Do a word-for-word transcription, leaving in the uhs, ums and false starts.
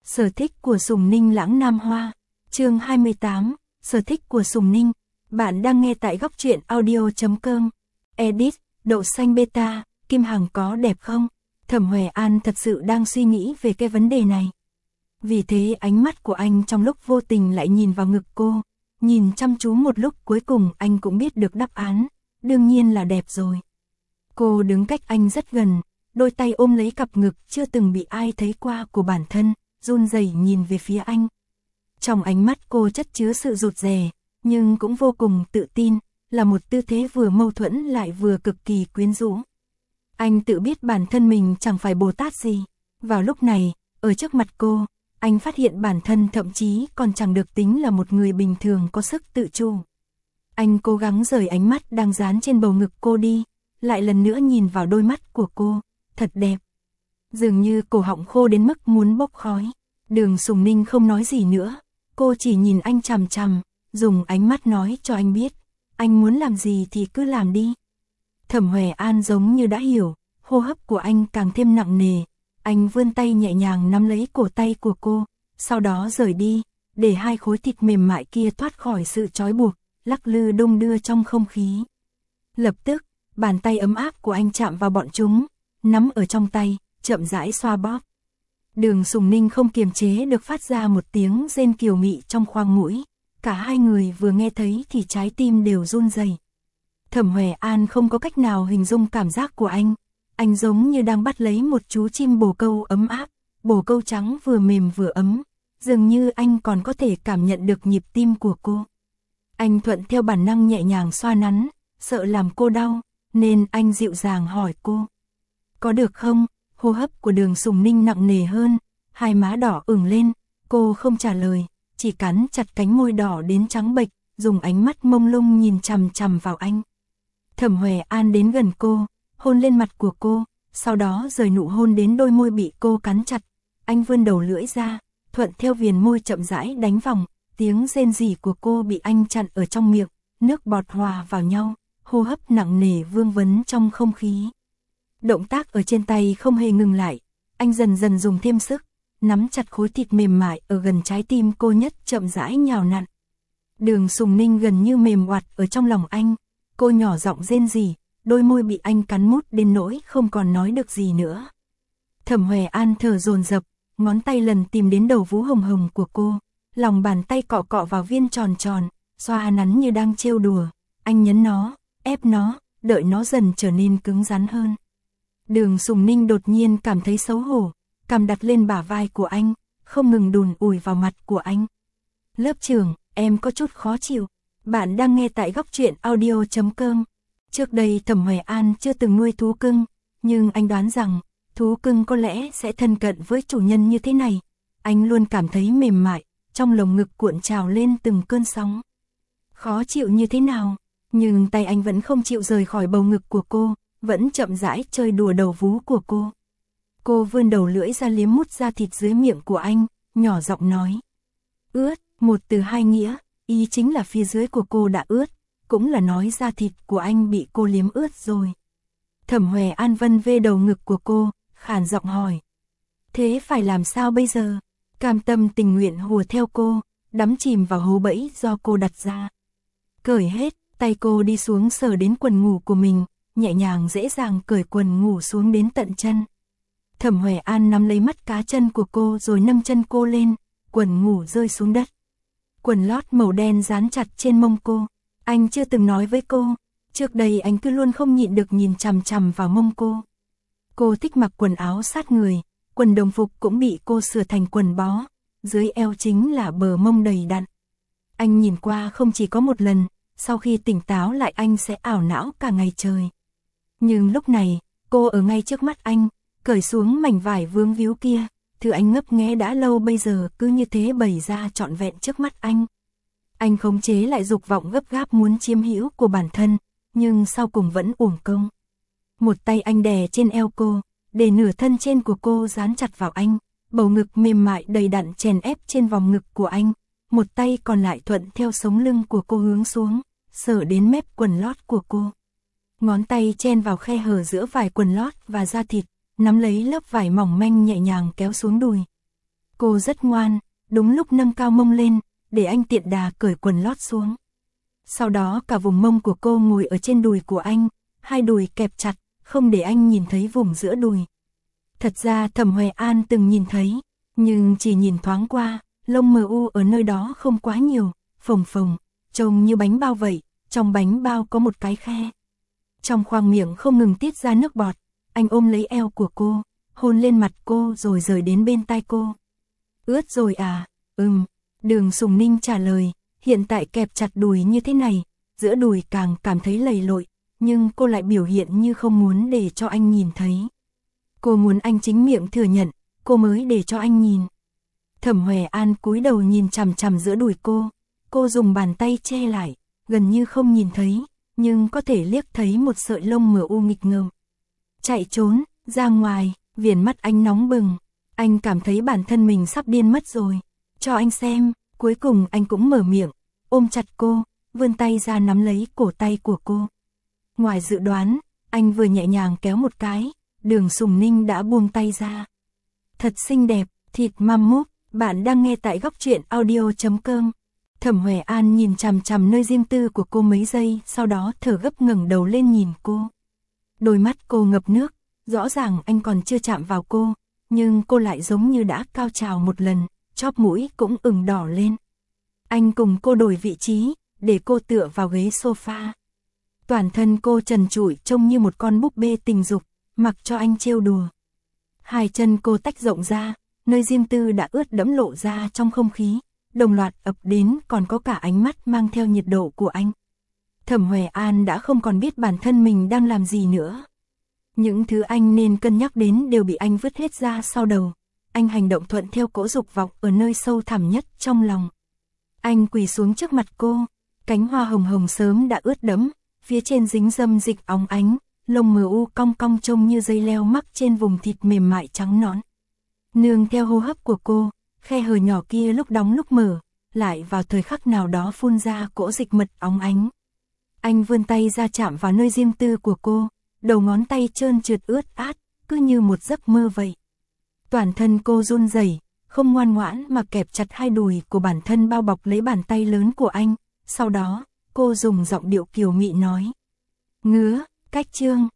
Sở thích của Sùng Ninh Lãng Nam Hoa. Chương hai mươi tám, sở thích của Sùng Ninh. Bạn đang nghe tại góc truyện audio chấm com. Edit, đậu xanh beta, Kim Hằng có đẹp không? Thẩm Hoè An thật sự đang suy nghĩ về cái vấn đề này. Vì thế ánh mắt của anh trong lúc vô tình lại nhìn vào ngực cô, nhìn chăm chú một lúc cuối cùng anh cũng biết được đáp án, đương nhiên là đẹp rồi. Cô đứng cách anh rất gần, đôi tay ôm lấy cặp ngực chưa từng bị ai thấy qua của bản thân, run rẩy nhìn về phía anh. Trong ánh mắt cô chất chứa sự rụt rè, nhưng cũng vô cùng tự tin, là một tư thế vừa mâu thuẫn lại vừa cực kỳ quyến rũ. Anh tự biết bản thân mình chẳng phải Bồ Tát gì. Vào lúc này, ở trước mặt cô, anh phát hiện bản thân thậm chí còn chẳng được tính là một người bình thường có sức tự chủ. Anh cố gắng rời ánh mắt đang dán trên bầu ngực cô đi, lại lần nữa nhìn vào đôi mắt của cô, thật đẹp. Dường như cổ họng khô đến mức muốn bốc khói. Đường Sùng Ninh không nói gì nữa, cô chỉ nhìn anh chằm chằm, dùng ánh mắt nói cho anh biết, anh muốn làm gì thì cứ làm đi. Thẩm Hoè An giống như đã hiểu, hô hấp của anh càng thêm nặng nề, anh vươn tay nhẹ nhàng nắm lấy cổ tay của cô, sau đó rời đi, để hai khối thịt mềm mại kia thoát khỏi sự trói buộc, lắc lư đung đưa trong không khí. Lập tức, bàn tay ấm áp của anh chạm vào bọn chúng, nắm ở trong tay, chậm rãi xoa bóp. Đường Sùng Ninh không kiềm chế được phát ra một tiếng rên kiều mị trong khoang mũi, cả hai người vừa nghe thấy thì trái tim đều run rẩy. Thẩm Hoè An không có cách nào hình dung cảm giác của anh, anh giống như đang bắt lấy một chú chim bồ câu ấm áp, bồ câu trắng vừa mềm vừa ấm, dường như anh còn có thể cảm nhận được nhịp tim của cô. Anh thuận theo bản năng nhẹ nhàng xoa nắn, sợ làm cô đau, nên anh dịu dàng hỏi cô. Có được không? Hô hấp của Đường Sùng Ninh nặng nề hơn, hai má đỏ ửng lên, cô không trả lời, chỉ cắn chặt cánh môi đỏ đến trắng bệch, dùng ánh mắt mông lung nhìn chằm chằm vào anh. Thẩm Hoè An đến gần cô, hôn lên mặt của cô, sau đó rời nụ hôn đến đôi môi bị cô cắn chặt, anh vươn đầu lưỡi ra, thuận theo viền môi chậm rãi đánh vòng, tiếng rên rỉ của cô bị anh chặn ở trong miệng, nước bọt hòa vào nhau, hô hấp nặng nề vương vấn trong không khí. Động tác ở trên tay không hề ngừng lại, anh dần dần dùng thêm sức, nắm chặt khối thịt mềm mại ở gần trái tim cô nhất chậm rãi nhào nặn. Đường Sùng Ninh gần như mềm oặt ở trong lòng anh, cô nhỏ giọng rên rỉ, đôi môi bị anh cắn mút đến nỗi không còn nói được gì nữa. Thẩm Hoè An thở dồn dập, ngón tay lần tìm đến đầu vú hồng hồng của cô, lòng bàn tay cọ cọ vào viên tròn tròn, xoa nắn như đang trêu đùa, anh nhấn nó, ép nó, đợi nó dần trở nên cứng rắn hơn. Đường Sùng Ninh đột nhiên cảm thấy xấu hổ, cằm đặt lên bả vai của anh, không ngừng đùn ủi vào mặt của anh. Lớp trưởng, em có chút khó chịu. Bạn đang nghe tại góc truyện audio chấm com. Trước đây Thẩm Hoè An chưa từng nuôi thú cưng, nhưng anh đoán rằng thú cưng có lẽ sẽ thân cận với chủ nhân như thế này. Anh luôn cảm thấy mềm mại, trong lồng ngực cuộn trào lên từng cơn sóng. Khó chịu như thế nào, nhưng tay anh vẫn không chịu rời khỏi bầu ngực của cô, vẫn chậm rãi chơi đùa đầu vú của cô. Cô vươn đầu lưỡi ra liếm mút da thịt dưới miệng của anh, nhỏ giọng nói. Ướt, một từ hai nghĩa, ý chính là phía dưới của cô đã ướt, cũng là nói da thịt của anh bị cô liếm ướt rồi. Thẩm Hoè An vân vê đầu ngực của cô, khàn giọng hỏi. Thế phải làm sao bây giờ? Cam tâm tình nguyện hùa theo cô, đắm chìm vào hố bẫy do cô đặt ra. Cởi hết, tay cô đi xuống sờ đến quần ngủ của mình, nhẹ nhàng dễ dàng cởi quần ngủ xuống đến tận chân. Thẩm Hoè An nắm lấy mắt cá chân của cô rồi nâng chân cô lên, quần ngủ rơi xuống đất. Quần lót màu đen dán chặt trên mông cô. Anh chưa từng nói với cô, trước đây anh cứ luôn không nhịn được nhìn chằm chằm vào mông cô. Cô thích mặc quần áo sát người, quần đồng phục cũng bị cô sửa thành quần bó, dưới eo chính là bờ mông đầy đặn. Anh nhìn qua không chỉ có một lần, sau khi tỉnh táo lại anh sẽ ảo não cả ngày trời. Nhưng lúc này, cô ở ngay trước mắt anh, cởi xuống mảnh vải vướng víu kia, thứ anh ngấp nghé đã lâu bây giờ cứ như thế bày ra trọn vẹn trước mắt anh. Anh khống chế lại dục vọng gấp gáp muốn chiếm hữu của bản thân, nhưng sau cùng vẫn uổng công. Một tay anh đè trên eo cô, để nửa thân trên của cô dán chặt vào anh, bầu ngực mềm mại đầy đặn chèn ép trên vòng ngực của anh, một tay còn lại thuận theo sống lưng của cô hướng xuống, sờ đến mép quần lót của cô. Ngón tay chen vào khe hở giữa vải quần lót và da thịt, nắm lấy lớp vải mỏng manh nhẹ nhàng kéo xuống đùi. Cô rất ngoan, đúng lúc nâng cao mông lên, để anh tiện đà cởi quần lót xuống. Sau đó cả vùng mông của cô ngồi ở trên đùi của anh, hai đùi kẹp chặt, không để anh nhìn thấy vùng giữa đùi. Thật ra Thẩm Hoè An từng nhìn thấy, nhưng chỉ nhìn thoáng qua, lông mờ u ở nơi đó không quá nhiều, phồng phồng, trông như bánh bao vậy, trong bánh bao có một cái khe. Trong khoang miệng không ngừng tiết ra nước bọt, anh ôm lấy eo của cô, hôn lên mặt cô rồi rời đến bên tai cô. Ướt rồi à? Ừm, Đường Sùng Ninh trả lời, hiện tại kẹp chặt đùi như thế này, giữa đùi càng cảm thấy lầy lội, nhưng cô lại biểu hiện như không muốn để cho anh nhìn thấy. Cô muốn anh chính miệng thừa nhận, cô mới để cho anh nhìn. Thẩm Hoè An cúi đầu nhìn chằm chằm giữa đùi cô, cô dùng bàn tay che lại, gần như không nhìn thấy, nhưng có thể liếc thấy một sợi lông mờ u nghịch ngợm. Chạy trốn, ra ngoài, viền mắt anh nóng bừng, anh cảm thấy bản thân mình sắp điên mất rồi. Cho anh xem, cuối cùng anh cũng mở miệng, ôm chặt cô, vươn tay ra nắm lấy cổ tay của cô. Ngoài dự đoán, anh vừa nhẹ nhàng kéo một cái, Đường Sùng Ninh đã buông tay ra. Thật xinh đẹp, thịt măm múp, bạn đang nghe tại góc truyện audio chấm com. Thẩm Hoè An nhìn chằm chằm nơi riêng tư của cô mấy giây, sau đó thở gấp ngẩng đầu lên nhìn cô. Đôi mắt cô ngập nước, rõ ràng anh còn chưa chạm vào cô, nhưng cô lại giống như đã cao trào một lần, chóp mũi cũng ửng đỏ lên. Anh cùng cô đổi vị trí, để cô tựa vào ghế sofa. Toàn thân cô trần trụi trông như một con búp bê tình dục, mặc cho anh trêu đùa. Hai chân cô tách rộng ra, nơi riêng tư đã ướt đẫm lộ ra trong không khí, đồng loạt ập đến, còn có cả ánh mắt mang theo nhiệt độ của anh. Thẩm Hoè An đã không còn biết bản thân mình đang làm gì nữa. Những thứ anh nên cân nhắc đến đều bị anh vứt hết ra sau đầu. Anh hành động thuận theo cỗ dục vọng ở nơi sâu thẳm nhất trong lòng. Anh quỳ xuống trước mặt cô, cánh hoa hồng hồng sớm đã ướt đẫm, phía trên dính dâm dịch óng ánh, lông mờ u cong cong trông như dây leo mắc trên vùng thịt mềm mại trắng nõn. Nương theo hô hấp của cô, khe hở nhỏ kia lúc đóng lúc mở, lại vào thời khắc nào đó phun ra cỗ dịch mật óng ánh. Anh vươn tay ra chạm vào nơi riêng tư của cô, đầu ngón tay trơn trượt ướt át, cứ như một giấc mơ vậy. Toàn thân cô run rẩy, không ngoan ngoãn mà kẹp chặt hai đùi của bản thân bao bọc lấy bàn tay lớn của anh, sau đó, cô dùng giọng điệu kiều mị nói. Ngứa, cách chương.